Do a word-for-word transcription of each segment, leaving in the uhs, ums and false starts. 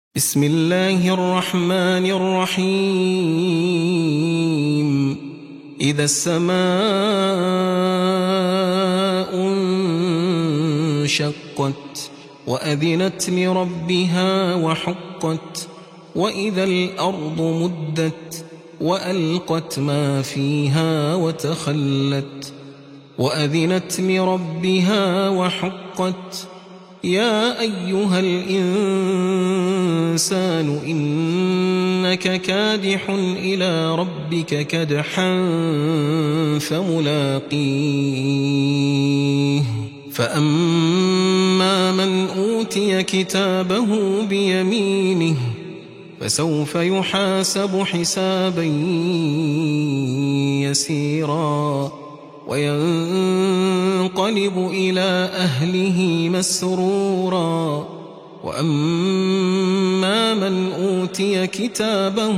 بسم الله الرحمن الرحيم إذا السماء انشقت وأذنت لربها وحقت وإذا الأرض مدت وألقت ما فيها وتخلت وأذنت لربها وحقت يا أيها الإنسان إنك كادح إلى ربك كدحا فملاقيه فأما من أوتي كتابه بيمينه فسوف يحاسب حسابا يسيرا وينقلب إلى أهله مسرورا وأما من أوتي كتابه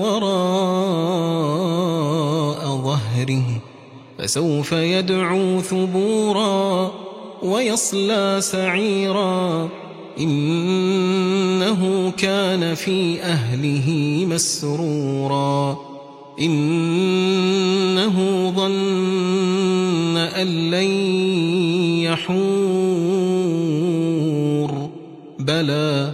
وراء ظهره فسوف يدعو ثبورا ويصلى سعيرا إنه كان في أهله مسرورا إنه ظن أن لن يحور بلى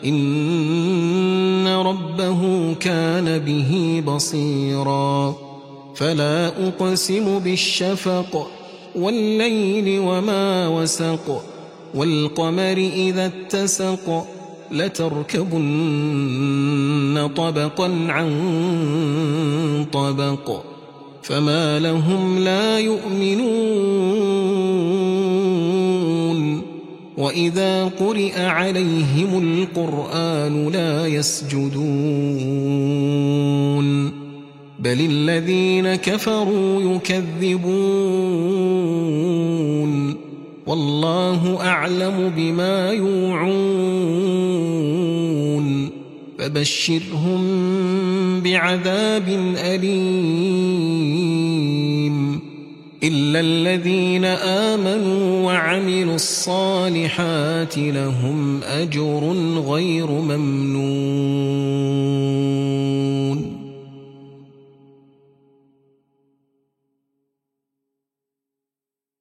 إن ربه كان به بصيرا فلا أقسم بالشفق والليل وما وسق والقمر إذا اتسق لتركبن طبقا عن طبق فما لهم لا يؤمنون وإذا قرئ عليهم القرآن لا يسجدون بل الذين كفروا يكذبون والله أعلم بما يوعون فبشرهم بعذاب أليم إلا الذين آمنوا وعملوا الصالحات لهم أجر غير ممنون.